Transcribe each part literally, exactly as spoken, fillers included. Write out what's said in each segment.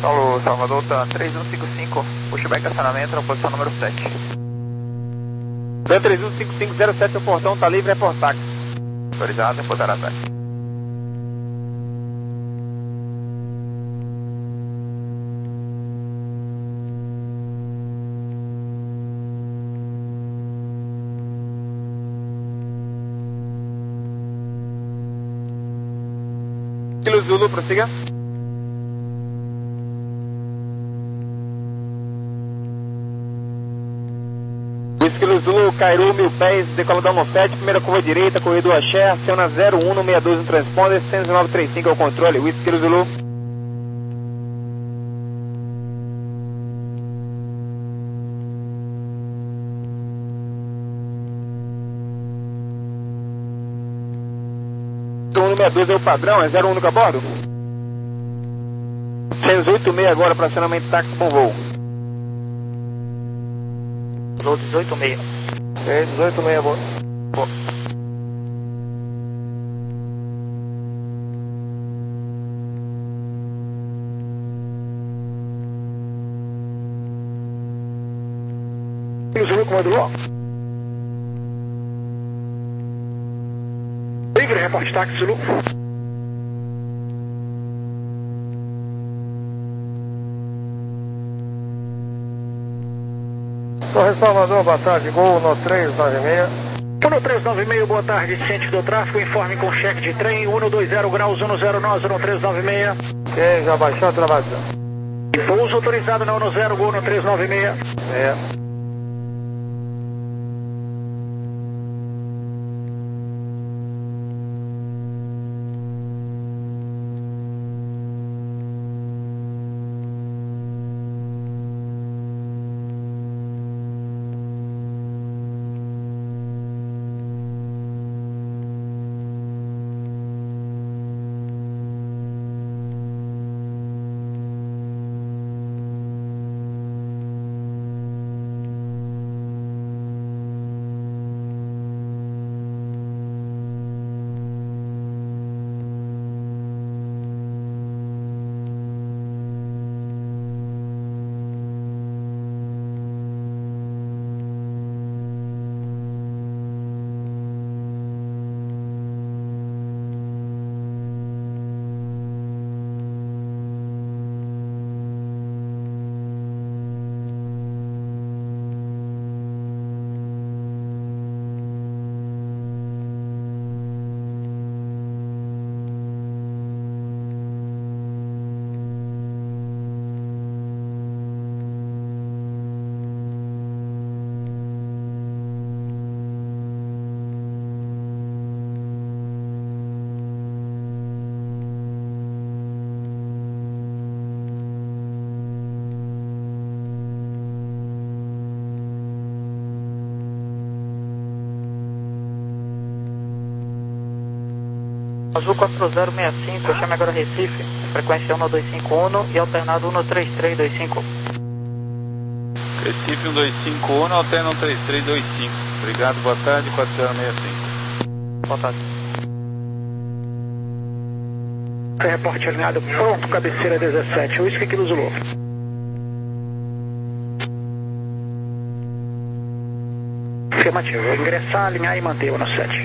Paulo, Salvador, tá três um cinco cinco, pushback acionamento na posição número sete. Dan três um cinco cinco zero sete, o portão tá livre, é por táxi. Autorizado, reportar ataque. Kilo Zulu, prossiga. Kilo Zulu, Cairu, mil pés, decoladão no sete, primeira curva direita, corredor axé, aciona zero um no sessenta e dois no transponder, cento e nove trinta e cinco é o controle, Whisky Kilo Zulu. zero um no sessenta e dois é o padrão, é zero um único a bordo? cento e oito seis agora para acionamento táxi com voo. dezoito seis. É, dezoito seis a bordo. Boa. Zulu, comando Ló. Livre, reporte táxi, Zulu. Torre Salvador, boa tarde, Gol no três nove seis. um três nove seis, boa tarde, ciente do tráfego, informe com cheque de trem, cento e vinte graus, um zero nove, um três nove seis. Ok, já baixou a travação. Pouso autorizado na um zero, Gol no três nove seis. É. Azul quatro zero seis cinco, chame agora Recife, frequência um dois cinco um e alternado um três três dois cinco. Recife um dois cinco um, alterna um três três dois cinco. Obrigado, boa tarde, quatro zero seis cinco. Boa tarde. Reporte alinhado pronto, cabeceira dezessete, Whisky Kilo Zulu. Afirmativo, ingressar, alinhar e manter o no sete.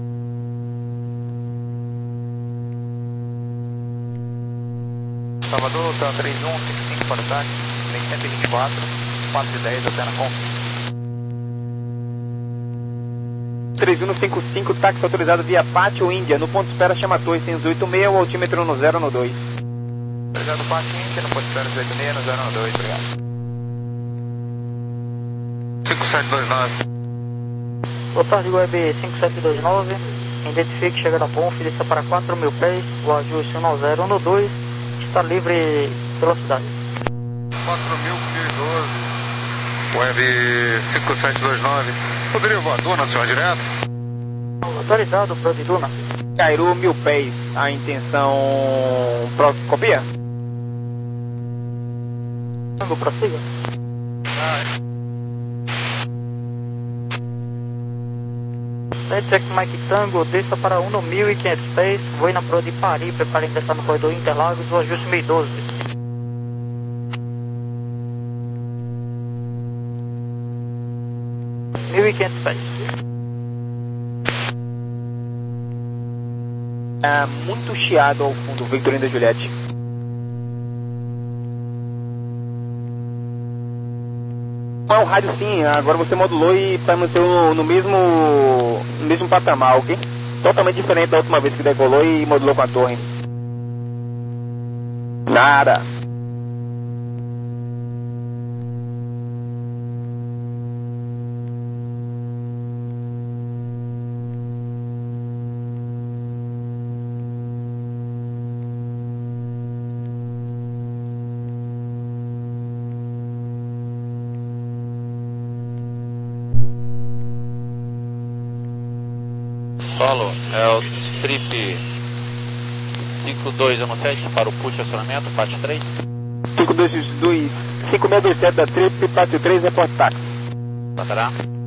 Salvador, tá três um cinco cinco para o táxi, vem cento e vinte e quatro, quatro e dez, alterna com. três um cinco cinco, táxi autorizado via Pátio Índia, no ponto de espera chama Torre cento e oito seis, o altímetro no zero no dois. Obrigado, Pátio Índia, no ponto de espera cento e oito seis, no zero no dois, obrigado. cinco sete dois nove. Boa tarde, Web cinco sete dois nove, identifique chegada a Bonf, desça para quatro mil pés, o ajuste um zero um dois, está livre velocidade. quatro mil, mil e doze. Web cinco sete dois nove. Poderia voar Duna, senhor, direto? Autorizado, Pro de Duna. Cairu, mil pés, a intenção... Pro... copia? Tango, prossiga. Check Mike Tango, desça para um no mil e quinhentos pés, voe na proa de Paris, prepare ingressar no corredor Interlagos, o ajuste mil e doze. mil e quinhentos pés. É muito chiado ao fundo, Victor India Juliette. É um rádio sim, agora você modulou e vai manter no, no mesmo no mesmo patamar, ok? Totalmente diferente da última vez que decolou e modulou com a torre. Nada. Solo, é o trip cinco dois um sete para o push acionamento, parte três. cinco dois dois, cinco seis dois sete da trip, parte três, reporte táxi. Passará.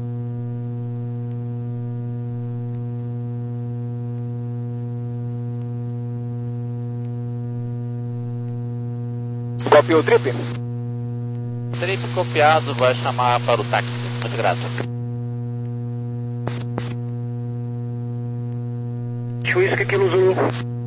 Copiou o trip? Trip copiado, vai chamar para o táxi. Muito grato. Whisky Kilo Zulu.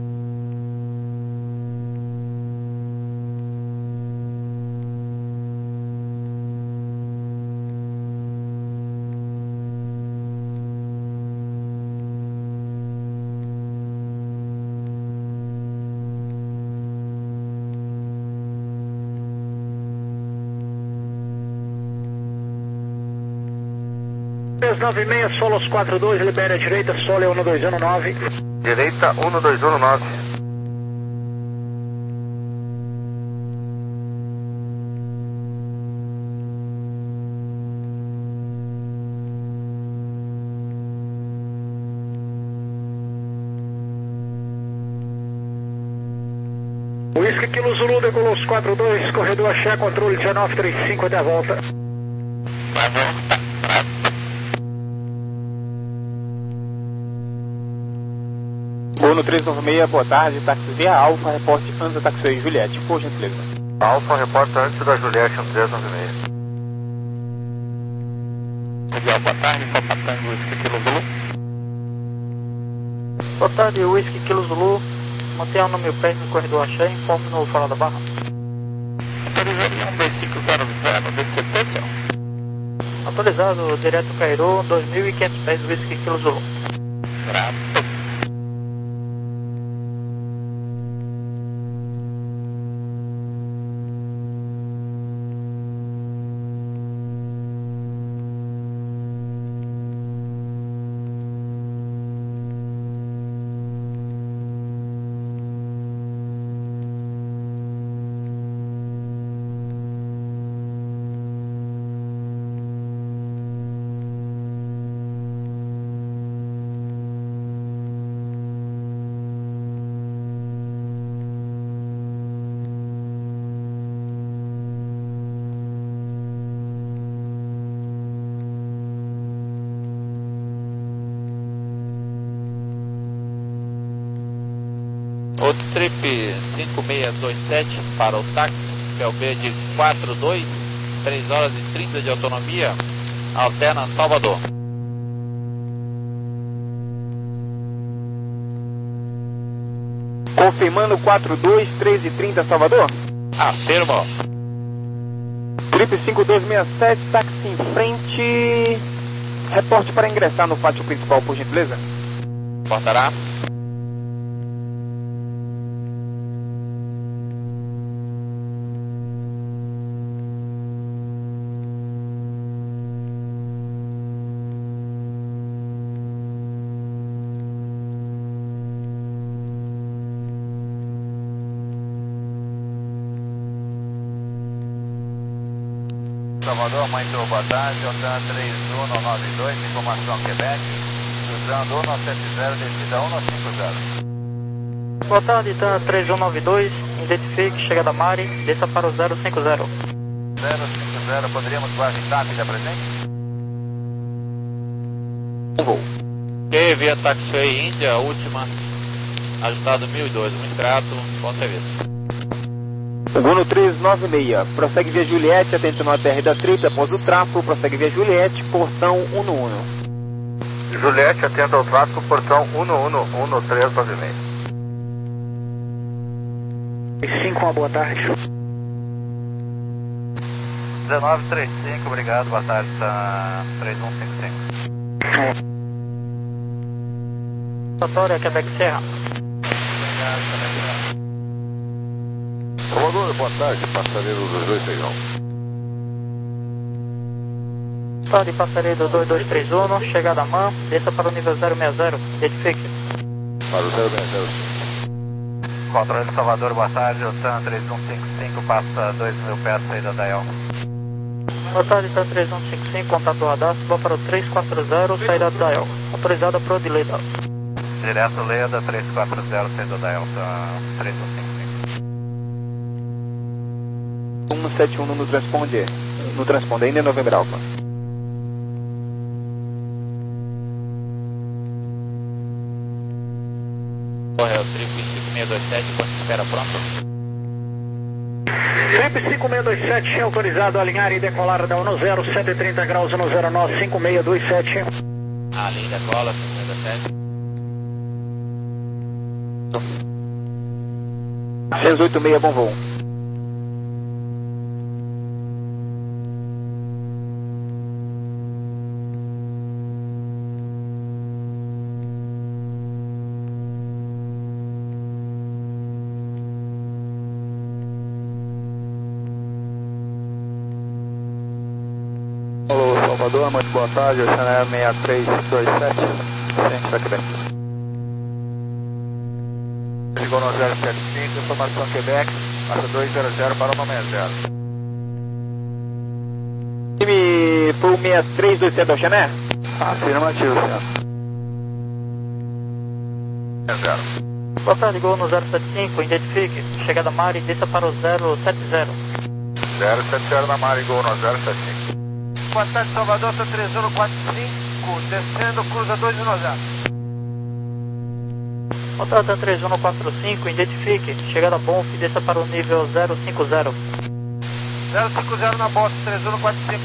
três nove seis, Solos quatro dois, libere a direita, Solo é um dois um nove. Direita um dois um nove. Whisky Kilo Zulu, decolou os quatro dois, corredor Axé, controle dezenove trinta e cinco até a volta. Vai voltar. Gol no três nove seis, boa tarde, táxi via Alfa, reporte antes da taxi Juliette, por gentileza. Alfa, reporta antes da Juliette no três nove seis. Miguel, boa tarde, Papa Tango, Whisky Kilo Zulu. Boa tarde, Whisky Kilo Zulu. Mantenha no mil pés no corredor Axé, informe no Fora da Barra. Autorização dois cinco zero zero, D C P, senhor. Autorizado, direto Cairo, dois mil e quinhentos pés, Whisky Kilo Zulu. Grato. Outro trip cinco seis dois sete para o táxi, P L B de quatro dois, três horas e trinta de autonomia, alterna Salvador. Confirmando quatro dois, três e trinta, Salvador? Afirmo. Trip cinco dois seis sete, táxi em frente. Reporte para ingressar no pátio principal, por gentileza. Portará. Salvador, Mãe Tô, boa tarde, Altan três um nove dois, informação Quebec, cruzando um nove sete zero, descida um nove cinco zero. Boa tarde, Tan três um nove dois, identifique, chegada Mari, desça para o zero cinco zero. zero cinco zero, poderíamos voar em TAP da presente? Voo. Ok, via Taxiway Índia, última, ajustado mil e dois, muito grato, bom serviço. Uno três nove seis, prossegue via Juliette, atento no A T R da Trip, após o tráfego, prossegue via Juliette, portão um um. Juliette, atento ao tráfego, portão um um, um três nove seis. cinco, uma boa tarde. dezenove trinta e cinco, obrigado, boa tarde, tá três um cinco cinco. Vitória, Quebec Serra. Obrigado, Quebec Serra. Salvador, boa tarde, passageiro dois dois três um. Tarde, passageiro dois dois três um, chegada a M A M, desça para o nível zero seis zero, identifique. Para o zero seis zero. Controle de Salvador, boa tarde, o TAM três um cinco cinco, passa dois mil pés, saída da E L. Boa tarde, TAM três um cinco cinco, contato do radar, suba para o três quatro zero, saída da E L. Autorizada para o delay da Direto Leda, três quatro zero, saída da E L, TAM três um cinco cinco. um sete um no transponder, no transponder, ainda em Novembro Alfa. Correio, Trip cinco seis dois sete, quando espera pronto. Trip cinco seis dois sete, autorizado a alinhar e decolar da um zero, cento e trinta graus, um zero nove, cinco seis dois sete. A linha da cola, cinco seis dois sete. seis oito seis, bom voo. Alô, Salvador, muito boa tarde, Oceanair seis três dois sete, ciente da Quebec. Ligou no zero sete cinco, informação Quebec, passa dois zero zero para o seis zero. Time foi o seis três dois sete, Oceanair? Afirmativo, senhor. seis zero. Boa tarde, Gol no zero sete cinco, identifique. Chegada Mari, desça para o zero sete zero. zero sete zero na Marigo no zero sete cinco. Boa tarde, Salvador, TAM três um quatro cinco, descendo, cruza dois um zero. Boa tarde, TAM três um quatro cinco, identifique. Chegada Bonf, desça para o nível zero cinco zero. zero cinco zero na Boss, três um quatro cinco.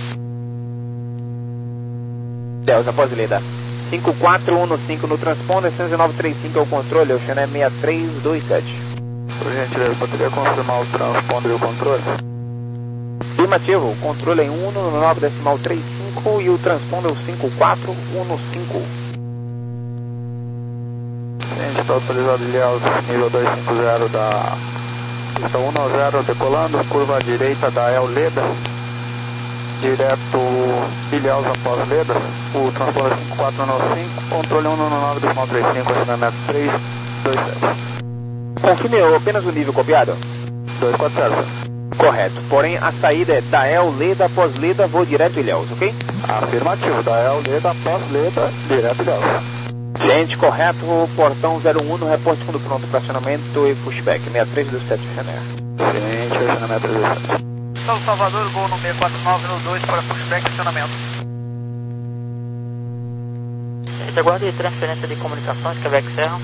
Deus, após Leda. cinco quatro um cinco no transponder, cento e nove trinta e cinco é o controle, Oceanair seis três dois sete. Por gentileza, poderia confirmar o transponder e o controle? Afirmativo, o controle é um no nove decimal trinta e cinco e o transponder é o cinco quatro um cinco. Ciente, está autorizado de Ilhéus, nível dois cinco zero da... Está um zero decolando, curva à direita da El Leda, direto Ilhéus após Leda, o transponder cinco quatro um cinco, controle um no nove decimal trinta e cinco, estacionamento três dois sete. Confirme apenas o nível copiado? dois quatro zero. Correto, porém a saída é da El Leda após Leda, voo direto Ilhéus, ok? Afirmativo, da El Leda após Leda, direto Ilhéus. Gente, correto, portão zero um no reporte fundo pronto para acionamento e pushback, seis três dois sete, Oceanair. Ciente, estacionamento três dois sete. São Salvador, Gol no seis quatro nove no dois para pushback acionamento. Aguarde transferência de comunicações, Quebec Serra.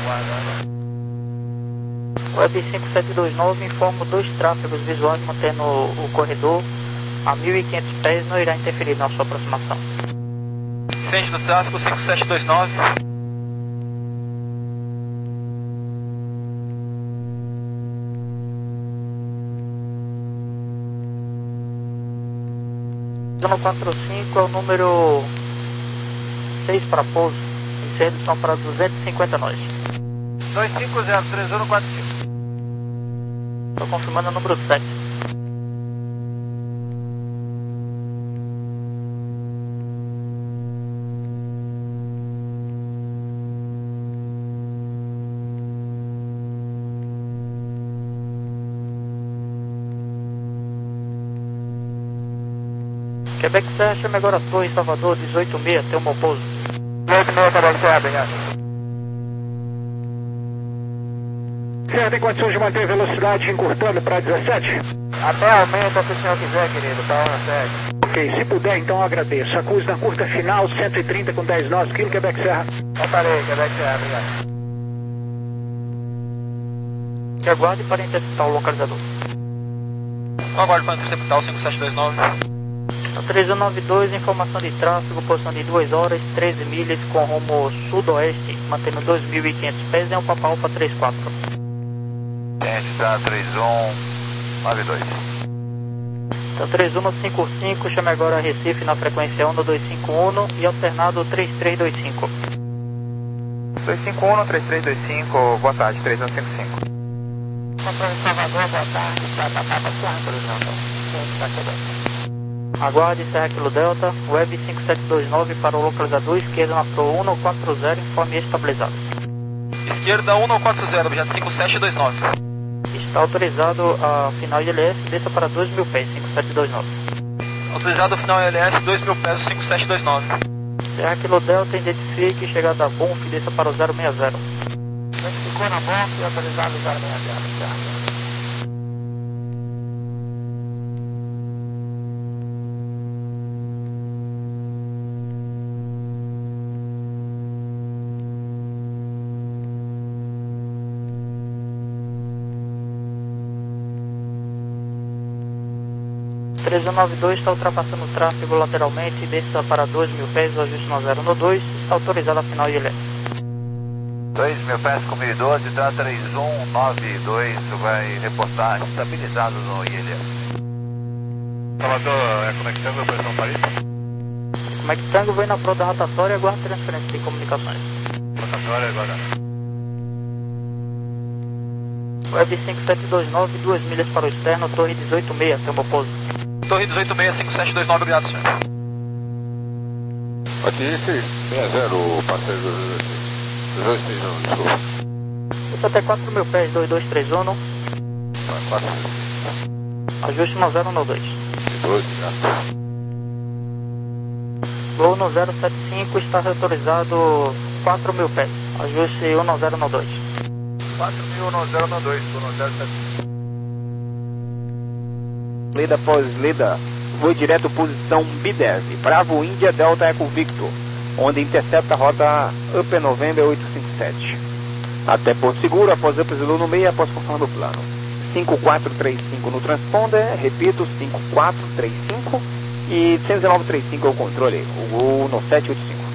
Web cinco sete dois nove, informo dois tráfegos visuais mantendo o corredor a mil e quinhentos pés, não irá interferir na sua aproximação. Frente do tráfego, cinco sete dois nove. Zona quatro cinco é o número seis para pouso, incêndios são para duzentos e cinquenta nós. dois cinco zero, três um quatro cinco. Estou confirmando o número sete. Quebec Serra, chame agora a Torre Salvador, dezoito seis, tem um bom pouso. dezoito seis, Quebec Serra, obrigado. Serra, tem condições de manter a velocidade encurtando para dezessete? Até aumenta se o senhor quiser, querido, tá na sede. Ok, se puder, então eu agradeço. Acuse na curta final, cento e trinta com dez nós, quilo Quebec Serra. Voltarei, Quebec Serra, obrigado. Que aguarde para interceptar o localizador. Aguarde para interceptar o cinco sete dois nove. três um nove dois, informação de tráfego, posição de duas horas, treze milhas com rumo sudoeste, mantendo dois mil e quinhentos pés em o Papa Alfa trinta e quatro. Gente, tá três um nove dois. Então três um cinco cinco, chame agora Recife na frequência um dois cinco um e alternado três três dois cinco. dois cinco um, três três dois cinco, boa tarde, três um cinco cinco. Controle Salvador, boa tarde, Plata Papa quatro, aguarde Serra Kilo Delta, Web cinco sete dois nove para o localizador esquerdo na Pro um quatro zero, informe estabilizado. Esquerda um quatro zero, objeto cinco sete dois nove. Está autorizado a final de L S, desça para dois mil pés, cinco sete dois nove. Autorizado o final L S, dois mil pés, cinco sete dois nove. Serra Kilo Delta, identifique, chegada a Bonf, desça para o zero seis zero. Identificou na Bonf e autorizado o zero seis zero, certo. três um nove dois está ultrapassando o tráfego lateralmente, desça para dois mil pés, o ajuste no zero no dois, está autorizado a final de L S. dois mil pés com mil e doze, tá três um nove dois, vai reportar estabilizado no I L S. Salvador, é conectando a operação Paris? Como é que Tango vem na prova da rotatória e aguarda transferência de comunicações. Rotatória agora. Web cinco sete dois nove, duas milhas para o externo, torre dezoito seis, tem uma pouso. Torre dezoito seis, cinco sete dois nove, obrigado, senhor. Aqui esse seis zero, parceiro do dois três um, desculpa. Isso até quatro mil pés, dois dois três um. quatro Ajuste no zero no dois. doze, já. Gol no zero sete cinco, está autorizado quatro mil pés. Ajuste um no zero no dois. quatro mil no zero no dois, no zero sete. Leda após Leda, voo direto posição B dez, Bravo Índia Delta Eco Victor, onde intercepta a rota Upper November oitocentos e cinquenta e sete. Até Porto Seguro, após Upper Zulu no meio, após conforme o plano. cinco quatro três cinco no transponder, repito, cinco quatro três cinco e um nove três cinco é o controle, o voo no sete oito cinco.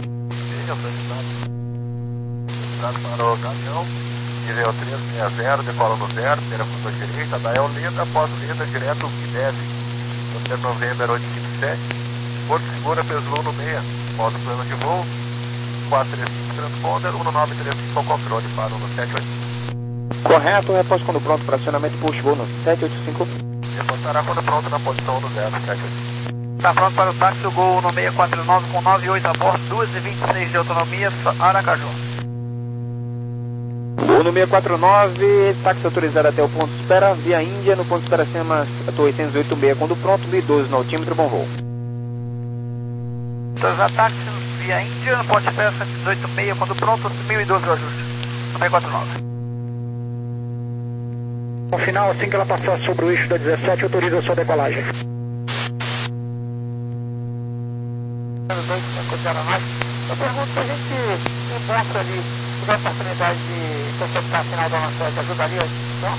Para o caminhão, nível três seis zero, decola no zero, primeira curva direita, da El Leda, após Leda, direto que deve, Upper November oitocentos e cinquenta e sete, Porto Seguro, Peslu no meio, após o plano de voo, quatro três cinco transponder, um nove três cinco ao controle para o no sete oito cinco. Correto, repouso quando pronto para acionamento, push voo no sete oito cinco. Reportará quando pronto na posição no zero sete oito cinco. Está pronto para o táxi, o Gol no seis quatro nove com nove oito a bordo, duas e vinte e seis de autonomia, Aracaju. Voo no seis quatro nove, táxi autorizado até o ponto de espera, via Índia, no ponto de espera acima, oitocentos e oitenta e seis, quando pronto, mil e doze no altímetro, bom voo. Autorizado táxi via Índia, no ponto de espera cento e dezoito seis, quando pronto, mil e doze o ajuste, seis quatro nove. No final, assim que ela passar sobre o eixo da dezessete, autoriza a sua decolagem. Eu pergunto se a gente se encontra ali, tiver a oportunidade de interceptar a final da nossa, ajudaria a discussão?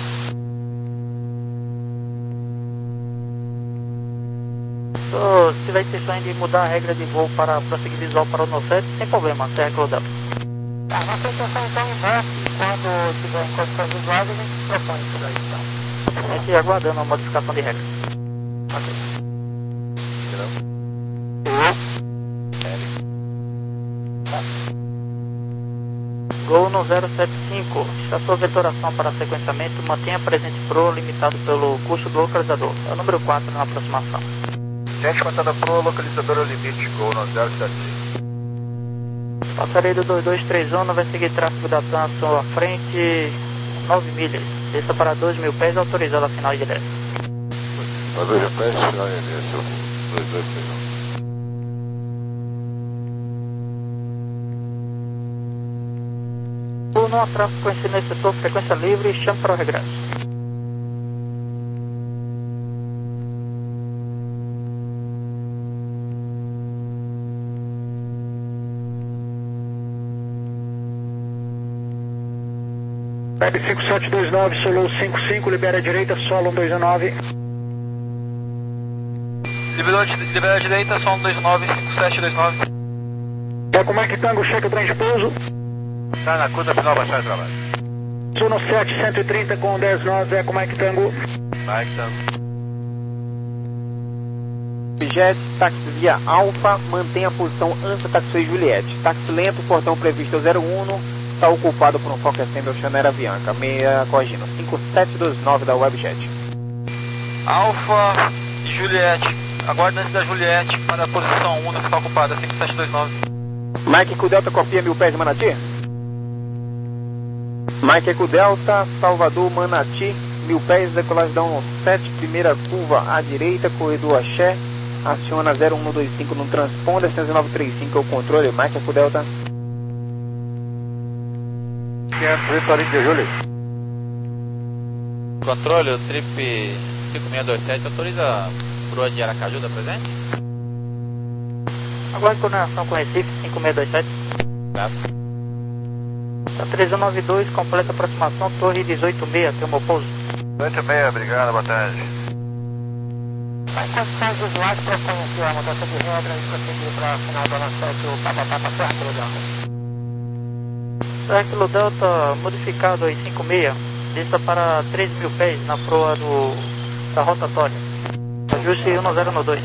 So, se tiver intenção de mudar a regra de voo para prosseguir visual para o Nocete, sem problema, Serra Kilo Delta. Tá, nossa intenção então em breve, quando tiver em condições visuais, a gente propõe isso daí, então. A gente aguardando a modificação de regra. Ok. Gol no zero sete cinco, está sua vetoração para sequenciamento, mantenha presente Pro limitado pelo custo do localizador. É o número quatro na aproximação. Gente, contando Pro, localizador ao limite, Gol no zero sete cinco. Passaria do dois dois três um, vai seguir tráfego da TAM à sua frente, nove milhas. Desça para dois mil pés, autorizado a final de L S. Para dois mil pés, final de L S, dois dois três um. Não há tráfego conhecido nesse setor, frequência livre, chame para o regresso. Web cinco sete dois nove, solo cinco cinco, libera a direita, solo um dois nove. Liberou, libera a direita, solo um dois nove, cinco sete dois nove. É com Mike Tango, cheque o trem de pouso. Tá na curta final, baixar de trabalho. Suno sete, cento e trinta com dez nós, é com Mike Tango. Mike Tango. Jet, táxi via Alfa, mantém a posição antes taxi Juliette. Táxi lento, portão previsto zero um, está ocupado por um Fokker Assembly Chanera Avianca, meia Cogino, cinco sete dois nove da Webjet. Alfa e Juliette, aguarde antes da Juliette para a posição um, que está ocupada, cinco sete dois nove. Mike Eco Delta, copia mil pés de Manati. Mike Eco Delta, Salvador, Manati, mil pés, decolagem da um sete, primeira curva à direita, corredor Axé. Aciona zero um dois cinco no transponder, cento e nove trinta e cinco é o controle, Mike Eco Delta. quinhentos, Vitória de Júlio. Controle, o trip cinco seis dois sete autoriza proa de Aracaju da presente? Agora em coordenação com Recife, cinco seis dois sete. Graças. Tá três um nove dois, completa aproximação, torre dezoito seis, tem um pouso. dezoito seis, obrigado, boa tarde. Mas condições visuais para conhecer a mudança de regra e prosseguir para a final do lançamento o papapá para Serra Kilo Delta. Serra Kilo Delta modificado aí cinco seis, desça para três mil pés na proa do, da rotatória. Ajuste um zero dois.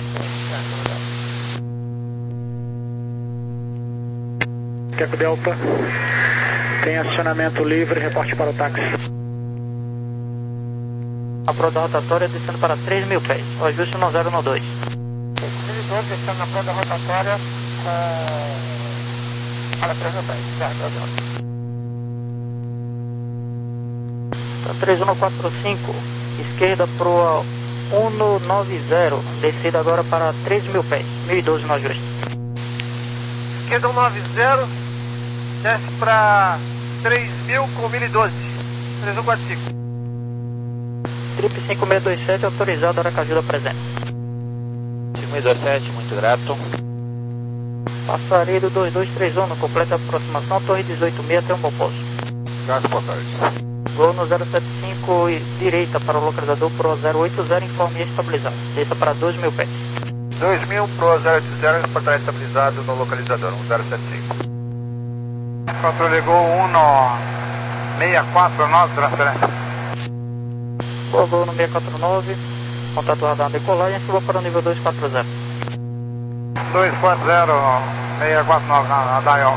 Queco Delta, tem acionamento livre, reporte para o táxi. A proa da rotatória descendo para três mil pés. O ajuste um zero dois. Servidor descendo na proa da rotatória com... para três mil pés. Certo, para três um quatro cinco. Esquerda proa um nove zero. Descida agora para três mil pés. mil e doze no ajuste. Esquerda um nove zero, desce para três mil com mil e doze. três um quatro cinco. Trip cinco seis dois sete autorizado, Aracaju da presente. cinco seis dois sete, muito grato. Passaredo dois dois três um, completa aproximação, torre dezoito seis até um bom pouso. Graças, boa tarde. Gol no zero sete cinco e direita para o localizador Pro zero oito zero, informe estabilizado. Desça para dois mil pés. dois mil, Pro zero oito zero, portar estabilizado no localizador, um zero sete cinco. Controle Gol um no seis quatro nove, transferência. Gol, gol no seis quatro nove, contato radar decolagem, suba para o nível dois quatro zero. dois quatro zero, seis quatro nove na dial.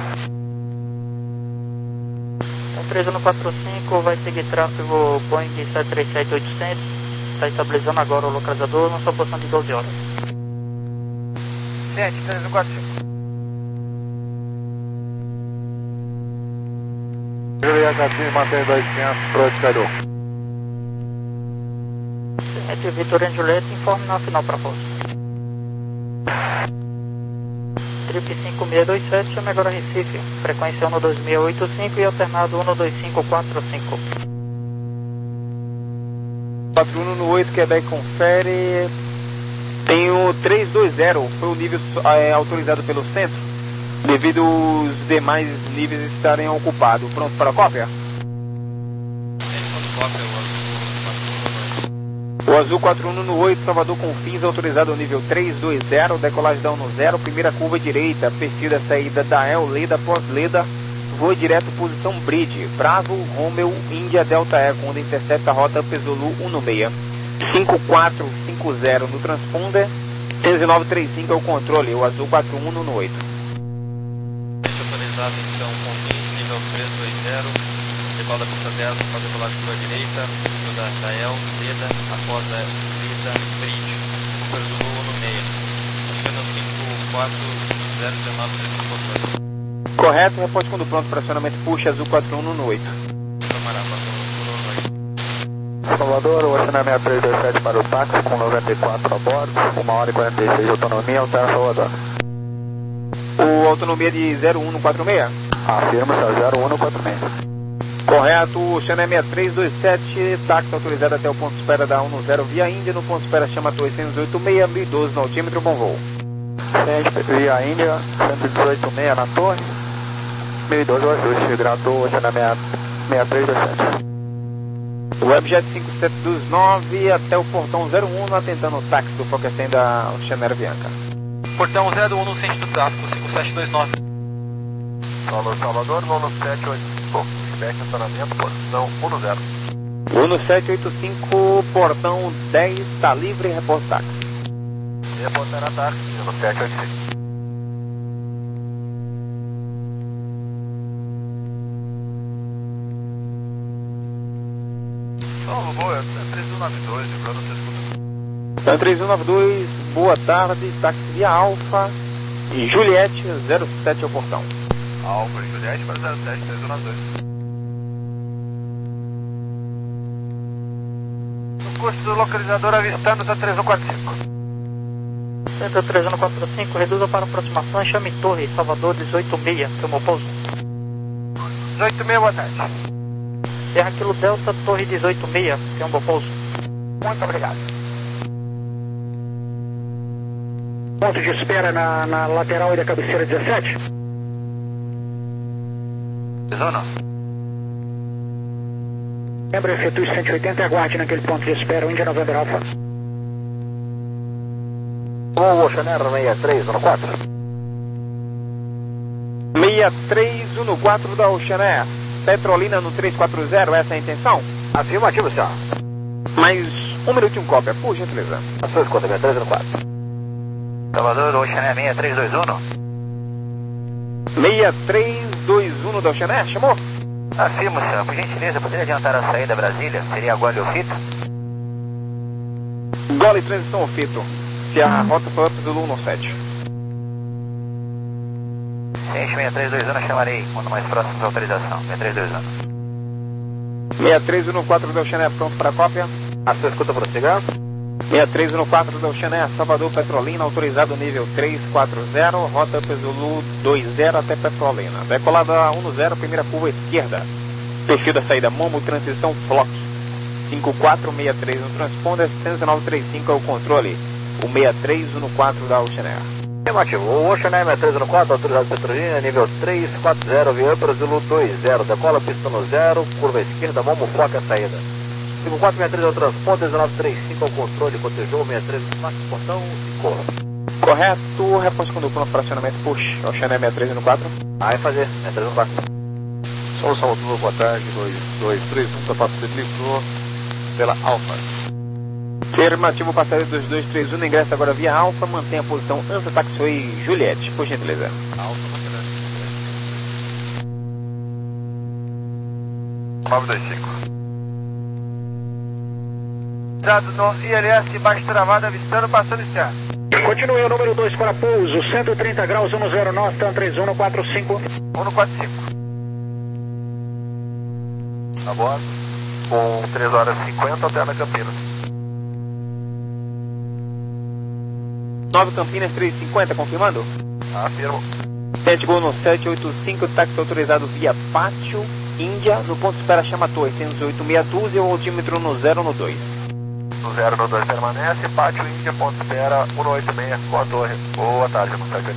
um três um quatro cinco vai seguir tráfego Boeing sete três sete oitocentos, está estabilizando agora o localizador na sua posição de doze horas. Gente, três um quatro cinco. Juliette acima, mantém dois quinhentos, pro de Cairu. Entre Vitória e Juliette, informe na final para pouso. Trip cinco seis dois sete, chame agora Recife, frequência um dois seis oito cinco e alternado um dois cinco quatro cinco. quatro um no oito, Quebec confere. Tem o três dois zero, foi o nível é, autorizado pelo centro, devido os demais níveis estarem ocupados. Pronto para a cópia? O Azul quatro um no oito, Salvador Confins, autorizado ao nível três dois zero, decolagem da um zero, primeira curva direita, perfil da saída da El Leda, pós-Leda, voo direto, posição Bridge, Bravo, Romeo, Índia, Delta Eco, onde intercepta a rota Pesolu um seis. cinco quatro cinco zero no transponder, cento e nove trinta e cinco é o controle, o Azul quatro um no oito. Autorizado então, Confins, nível três dois zero, decola da pista dez, após decolagem para a direita, nível da, da El, Leda, após a Leda, Bridge, Pesolu um seis. Chegando cinco quatro zero um nove três cinco quatro. Correto, reporte quando pronto para acionamento puxa Azul quatro um no oito. Salvador, o Oceana seis três dois sete para o táxi, com noventa e quatro a bordo, uma hora e quarenta e seis de autonomia, altera Salvador. O autonomia de zero um no quatro seis? Afirma, zero um no quatro seis. Correto, o Oceana seis três dois sete, táxi autorizado até o ponto de espera da um zero via Índia, no ponto de espera chama torre cento e dezoito seis, mil e doze no altímetro, bom voo. Via Índia, cento e dezoito seis na torre, mil e doze o ajuste, grato, Oceana seis três dois sete. Webjet cinco sete dois nove até o portão zero um, atentando o táxi do Foquecem da Oceana Avianca. Portão zero um no centro do tráfego, cinco sete dois nove. Salvador, Salvador, voo sete oito cinco, feedback estacionamento, posição um zero. Uno sete oito cinco, portão dez, está livre, reporte táxi. Reportar a táxi, Uno sete oito cinco. Salvo, boa, três um nove dois, de Bruno, você escuta. Então, três um nove dois, boa tarde, táxi via Alfa e Juliette zero sete ao portão. Alfa e Juliette para zero sete três um nove dois. No curso do localizador avistando da três um quatro cinco. Centro três um quatro cinco, reduza para aproximação e chame Torre, Salvador dezoito seis, filmou pouso. dezoito seis, boa tarde. Serra Kilo Delta, Torre dezoito seis, filmou pouso. Muito obrigado. Ponto de espera na, na lateral e da cabeceira dezessete. Zona. Lembra, efetue cento e oitenta e aguarde naquele ponto de espera, Índia November Alpha. O Ocean Air seis três um quatro. seis três um quatro da Ocean Air, Petrolina no três quatro zero, essa é a intenção? Afirmativo, senhor. Mais um minutinho cópia, por gentileza. A sua escuta, seis três um quatro. Salvador, Ocean Air seis três dois um. seis três dois um da Ocean Air, chamou? Afirmo, senhor. Por gentileza, poderia adiantar a saída a Brasília? Seria Gole ou Fito? Gole, transição ao Fito. Se a rota for up do um sete. Gente, seis três dois um, chamarei quando mais próximo da autorização. seis três dois um. seis três um quatro da Ocean Air, pronto para a cópia. A sua escuta, prosseguir. seis três um quatro da Ocean Air, Salvador, Petrolina, autorizado nível três quatro zero, rota Zulu dois zero até Petrolina. Decolada um zero, primeira curva esquerda. Perfil da saída Momo, transição Flock. cinco quatro seis três no transponder, seis nove três cinco é o controle. O seis três um quatro da Ocean Air. Afirmativo. O Ocean Air seis três um quatro, autorizado Petrolina, nível três quatro zero, via para Zulu dois zero, decola pista no zero, curva esquerda, Momo, Flock a saída. cinco quatro seis três é o transponder, nove três cinco é o controle, cotejou, seis três no máximo, portão e corra. Correto, reforço quando pronto para acionamento, push, Ocean Air seis três um quatro. Aí fazer, seis três um quatro. São Salvador, boa tarde, dois dois três um, sapato de livro pela Alfa. Afirmativo, passageiro dois dois três um, ingressa agora via Alfa, mantém a posição Ansa Taxiway Juliette, por gentileza. Alfa, nove dois cinco. Dado no I L S, baixo travado, avistando, passando estrada. Continue o número dois para pouso, cento e trinta graus, um zero nove, TAM três um quatro cinco. um quatro cinco. A bordo, com três horas e cinquenta, alterna Campinas. nove Campinas três cinquenta, confirmando? Afirmo. sete Gol no sete oito cinco, táxi autorizado via Pátio, Índia, no ponto de espera chama Torre, seis oito seis doze, o altímetro no zero no dois. No zero no dois permanece, Pátio, Índia, ponto de espera, um oito seis com a Torre. Boa tarde, Montague.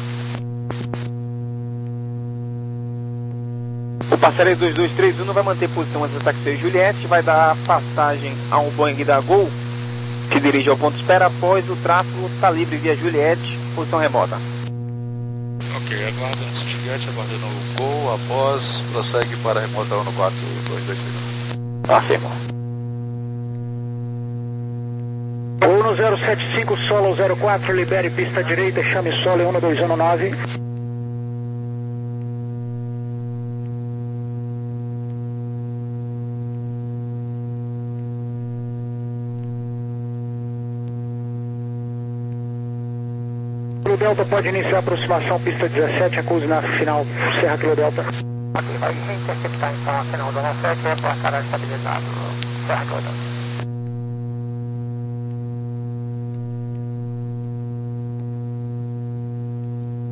O passageiro dois dois três um vai manter posição antes do táxi Juliette, vai dar passagem a um Boeing da Gol, se dirige ao ponto de espera após o tráfego, está livre via Juliette, posição remota. Ok, aguarda antes Juliette, aguardando o Gol, após, prossegue para remota um quatro dois dois três. Afirmo. um zero sete cinco, solo zero quatro, libere pista direita, chame solo um dois um nove. O Delta pode iniciar a aproximação, pista dezessete, acuse na final, Serra Kilo Delta. Aqui vai interceptar então a final do um sete, é para cara estabilizado, Serra Kilo Delta.